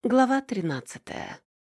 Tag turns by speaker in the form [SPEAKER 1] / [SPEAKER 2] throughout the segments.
[SPEAKER 1] Глава 13.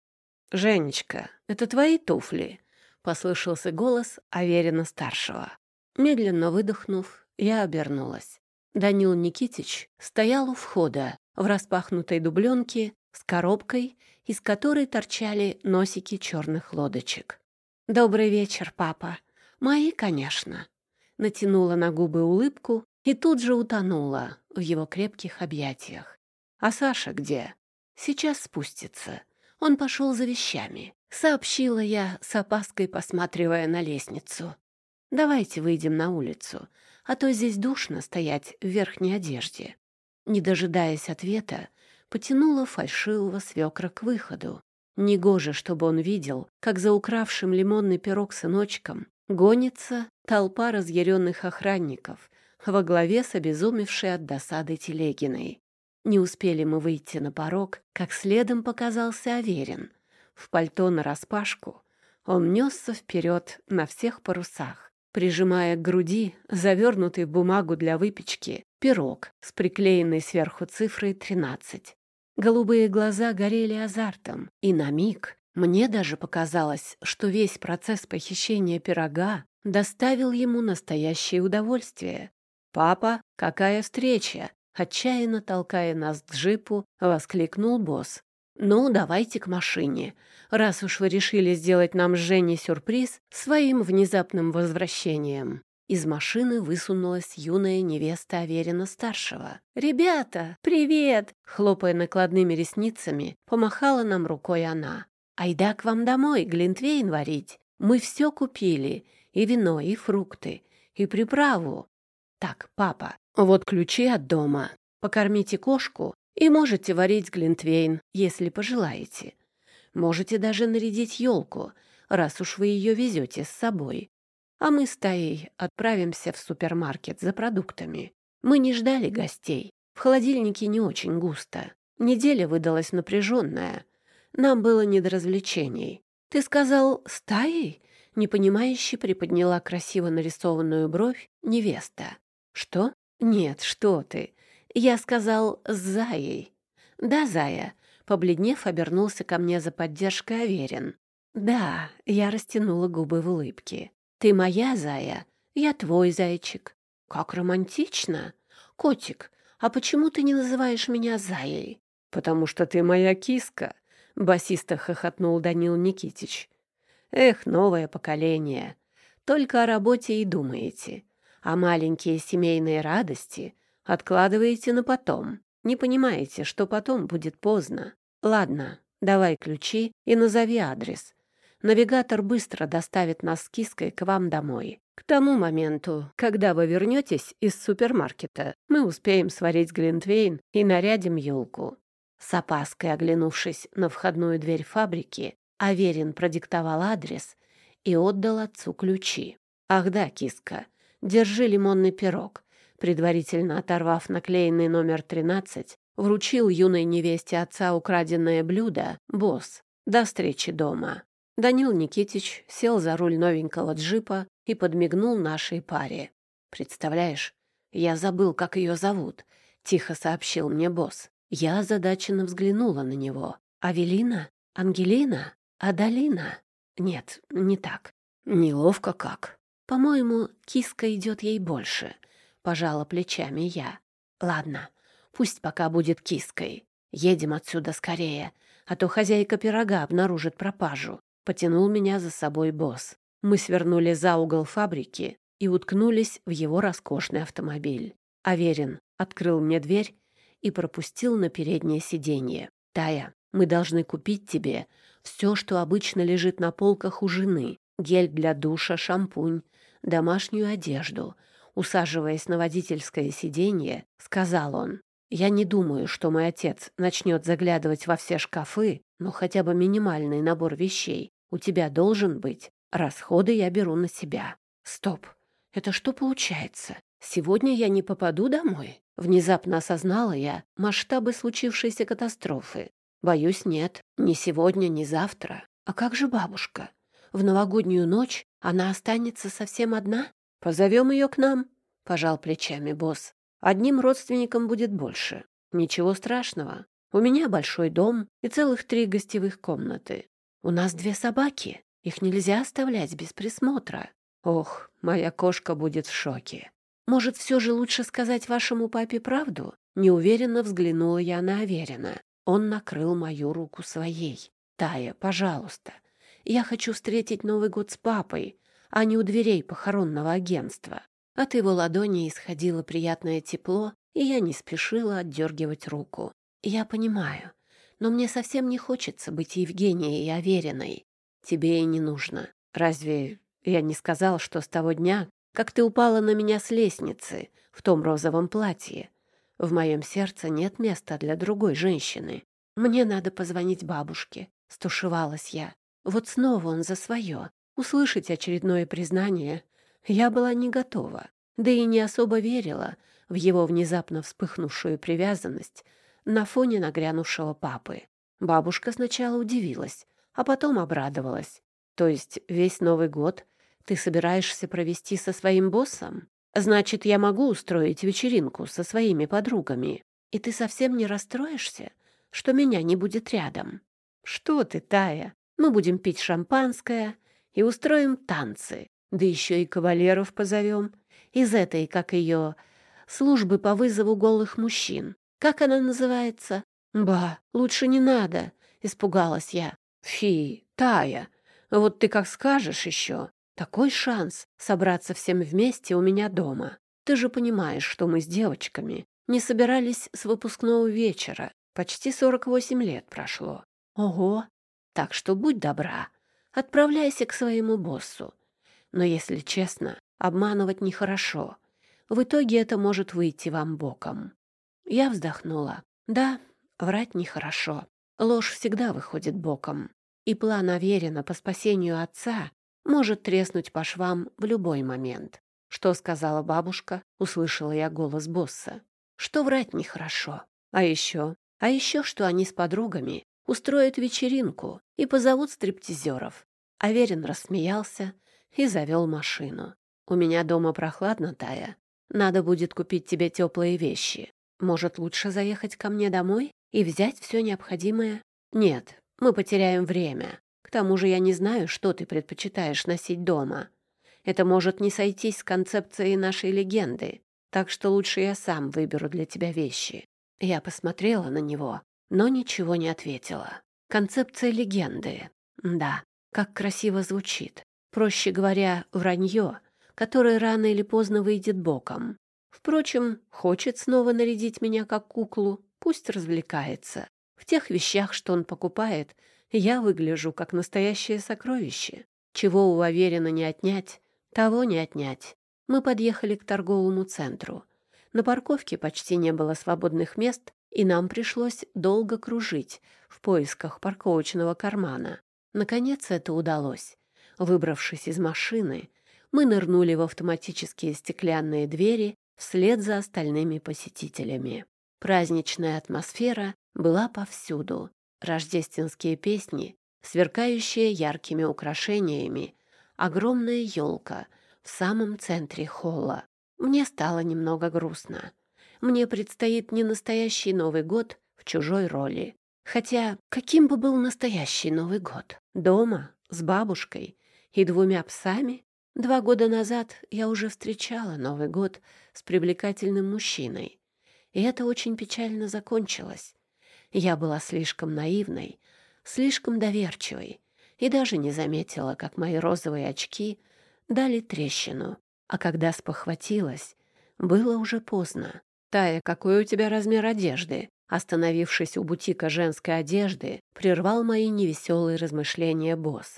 [SPEAKER 1] «Женечка, это твои туфли?» — послышался голос Аверина-старшего. Медленно выдохнув, я обернулась. Данил Никитич стоял у входа в распахнутой дубленке с коробкой, из которой торчали носики черных лодочек. «Добрый вечер, папа. Мои, конечно». Натянула на губы улыбку и тут же утонула в его крепких объятиях. «А Саша где?» «Сейчас спустится. Он пошел за вещами», — сообщила я, с опаской посматривая на лестницу. «Давайте выйдем на улицу, а то здесь душно стоять в верхней одежде». Не дожидаясь ответа, потянула фальшивого свекра к выходу. Негоже, чтобы он видел, как за укравшим лимонный пирог сыночком гонится толпа разъяренных охранников во главе с обезумевшей от досады Телегиной. Не успели мы выйти на порог, как следом показался Аверин. В пальто нараспашку он несся вперед на всех парусах, прижимая к груди завернутый в бумагу для выпечки пирог с приклеенной сверху цифрой 13. Голубые глаза горели азартом, и на миг мне даже показалось, что весь процесс похищения пирога доставил ему настоящее удовольствие. «Папа, какая встреча!» Отчаянно толкая нас к джипу, воскликнул босс. «Ну, давайте к машине, раз уж вы решили сделать нам с Женей сюрприз своим внезапным возвращением». Из машины высунулась юная невеста Аверина-старшего. «Ребята, привет!» — хлопая накладными ресницами, помахала нам рукой она. «Айда к вам домой глинтвейн варить. Мы все купили, и вино, и фрукты, и приправу. Так, папа, вот ключи от дома. Покормите кошку и можете варить глинтвейн, если пожелаете. Можете даже нарядить елку, раз уж вы ее везете с собой. А мы с Таей отправимся в супермаркет за продуктами. Мы не ждали гостей. В холодильнике не очень густо. Неделя выдалась напряженная. Нам было не до развлечений. Ты сказал, с Таей? Непонимающе приподняла красиво нарисованную бровь невеста. Что? Нет, что ты. Я сказал с Заей. Да, Зая. Побледнев, обернулся ко мне за поддержкой Аверин. Да, я растянула губы в улыбке. Ты моя Зая, я твой зайчик. Как романтично. Котик, а почему ты не называешь меня Заей? Потому что ты моя киска, басисто хохотнул Данил Никитич. Эх, новое поколение. Только о работе и думаете. А маленькие семейные радости откладываете на потом. Не понимаете, что потом будет поздно. Ладно, давай ключи и назови адрес. Навигатор быстро доставит нас с киской к вам домой. К тому моменту, когда вы вернетесь из супермаркета, мы успеем сварить глинтвейн и нарядим елку». С опаской оглянувшись на входную дверь фабрики, Аверин продиктовал адрес и отдал отцу ключи. «Ах да, киска, держи лимонный пирог», предварительно оторвав наклеенный номер 13, вручил юной невесте отца украденное блюдо босс. «До встречи дома». Данил Никитич сел за руль новенького джипа и подмигнул нашей паре. «Представляешь, я забыл, как ее зовут», — тихо сообщил мне босс. Я озадаченно взглянула на него. «Авелина? Ангелина? Адалина?» «Нет, не так. Неловко как. По-моему, киска идет ей больше», — пожала плечами я. «Ладно, пусть пока будет киской. Едем отсюда скорее, а то хозяйка пирога обнаружит пропажу». Потянул меня за собой босс. Мы свернули за угол фабрики и уткнулись в его роскошный автомобиль. Аверин открыл мне дверь и пропустил на переднее сиденье. «Тая, мы должны купить тебе все, что обычно лежит на полках у жены. Гель для душа, шампунь, домашнюю одежду». Усаживаясь на водительское сиденье, сказал он: «Я не думаю, что мой отец начнет заглядывать во все шкафы, но хотя бы минимальный набор вещей у тебя должен быть. Расходы я беру на себя». «Стоп! Это что получается? Сегодня я не попаду домой?» Внезапно осознала я масштабы случившейся катастрофы. «Боюсь, нет. Ни сегодня, ни завтра. А как же бабушка? В новогоднюю ночь она останется совсем одна? Позовем ее к нам?» — пожал плечами босс. «Одним родственникам будет больше. Ничего страшного. У меня большой дом и целых 3 гостевых комнаты. У нас 2 собаки. Их нельзя оставлять без присмотра. Ох, моя кошка будет в шоке. Может, все же лучше сказать вашему папе правду? Неуверенно взглянула я на Аверина. Он накрыл мою руку своей. Тая, пожалуйста. Я хочу встретить Новый год с папой, а не у дверей похоронного агентства. От его ладони исходило приятное тепло, и я не спешила отдергивать руку. Я понимаю, но мне совсем не хочется быть Евгенией и Авериной. Тебе и не нужно. Разве я не сказал, что с того дня, как ты упала на меня с лестницы в том розовом платье, в моем сердце нет места для другой женщины? Мне надо позвонить бабушке, стушевалась я. Вот снова он за свое. Услышать очередное признание я была не готова, да и не особо верила в его внезапно вспыхнувшую привязанность на фоне нагрянувшего папы. Бабушка сначала удивилась, а потом обрадовалась. То есть весь Новый год ты собираешься провести со своим боссом? Значит, я могу устроить вечеринку со своими подругами. И ты совсем не расстроишься, что меня не будет рядом? Что ты, Тая? Мы будем пить шампанское и устроим танцы. Да еще и кавалеров позовем. Из этой, как ее, службы по вызову голых мужчин. Как она называется? Ба, лучше не надо, испугалась я. Фи, Тая, вот ты как скажешь еще. Такой шанс собраться всем вместе у меня дома. Ты же понимаешь, что мы с девочками не собирались с выпускного вечера. Почти 48 лет прошло. Ого! Так что будь добра, отправляйся к своему боссу. Но, если честно, обманывать нехорошо. В итоге это может выйти вам боком. Я вздохнула. Да, врать нехорошо. Ложь всегда выходит боком. И план Аверина по спасению отца может треснуть по швам в любой момент. Что сказала бабушка? Услышала я голос босса. Что врать нехорошо. А еще, что они с подругами устроят вечеринку и позовут стриптизеров. Аверин рассмеялся и завел машину. У меня дома прохладно, Тая. Надо будет купить тебе теплые вещи. Может, лучше заехать ко мне домой и взять все необходимое? Нет, мы потеряем время. К тому же я не знаю, что ты предпочитаешь носить дома. Это может не сойтись с концепцией нашей легенды, так что лучше я сам выберу для тебя вещи. Я посмотрела на него, но ничего не ответила. Концепция легенды. Да, как красиво звучит. Проще говоря, вранье, которое рано или поздно выйдет боком. Впрочем, хочет снова нарядить меня как куклу, пусть развлекается. В тех вещах, что он покупает, я выгляжу как настоящее сокровище. Чего у Аверина не отнять, того не отнять. Мы подъехали к торговому центру. На парковке почти не было свободных мест, и нам пришлось долго кружить в поисках парковочного кармана. Наконец это удалось. Выбравшись из машины, мы нырнули в автоматические стеклянные двери вслед за остальными посетителями. Праздничная атмосфера была повсюду. Рождественские песни, сверкающие яркими украшениями, огромная елка в самом центре холла. Мне стало немного грустно. Мне предстоит не настоящий Новый год в чужой роли. Хотя каким бы был настоящий Новый год? Дома, с бабушкой и 2 псами? 2 года назад я уже встречала Новый год с привлекательным мужчиной. И это очень печально закончилось. Я была слишком наивной, слишком доверчивой и даже не заметила, как мои розовые очки дали трещину. А когда спохватилась, было уже поздно. «Тая, какой у тебя размер одежды?» Остановившись у бутика женской одежды, прервал мои невеселые размышления босс.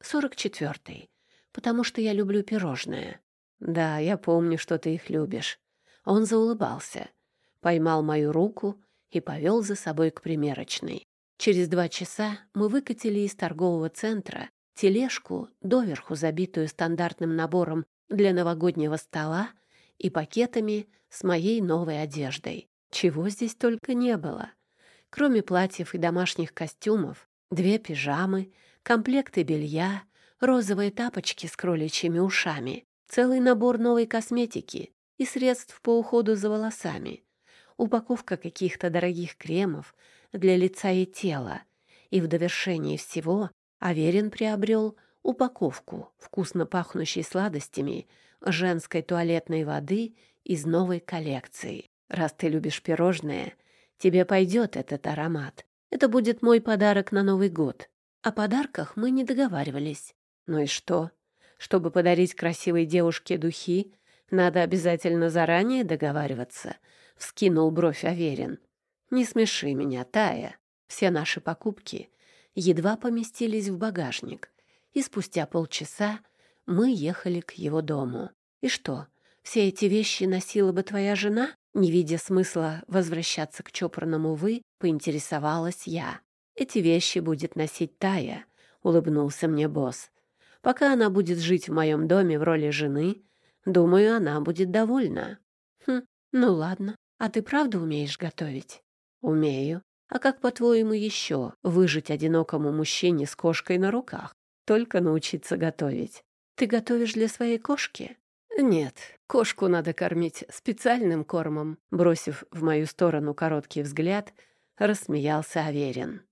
[SPEAKER 1] 44-й, потому что я люблю пирожные. Да, я помню, что ты их любишь. Он заулыбался, поймал мою руку и повел за собой к примерочной. Через 2 часа мы выкатили из торгового центра тележку, доверху забитую стандартным набором для новогоднего стола и пакетами с моей новой одеждой. Чего здесь только не было. Кроме платьев и домашних костюмов, 2 пижамы, комплекты белья, розовые тапочки с кроличьими ушами, целый набор новой косметики и средств по уходу за волосами, упаковка каких-то дорогих кремов для лица и тела. И в довершении всего Аверин приобрел упаковку вкусно пахнущей сладостями женской туалетной воды из новой коллекции. Раз ты любишь пирожные, тебе пойдет этот аромат. Это будет мой подарок на Новый год. О подарках мы не договаривались. Ну и что? Чтобы подарить красивой девушке духи, надо обязательно заранее договариваться, — вскинул бровь Аверин. Не смеши меня, Тая. Все наши покупки едва поместились в багажник, и спустя полчаса мы ехали к его дому. И что, все эти вещи носила бы твоя жена? Не видя смысла возвращаться к чопорному «вы», поинтересовалась я. «Эти вещи будет носить Тая», — улыбнулся мне босс. «Пока она будет жить в моем доме в роли жены, думаю, она будет довольна». «Хм, ну ладно. А ты правда умеешь готовить?» «Умею. А как, по-твоему, еще выжить одинокому мужчине с кошкой на руках? Только научиться готовить. Ты готовишь для своей кошки?» «Нет, кошку надо кормить специальным кормом», — бросив в мою сторону короткий взгляд, рассмеялся Аверин.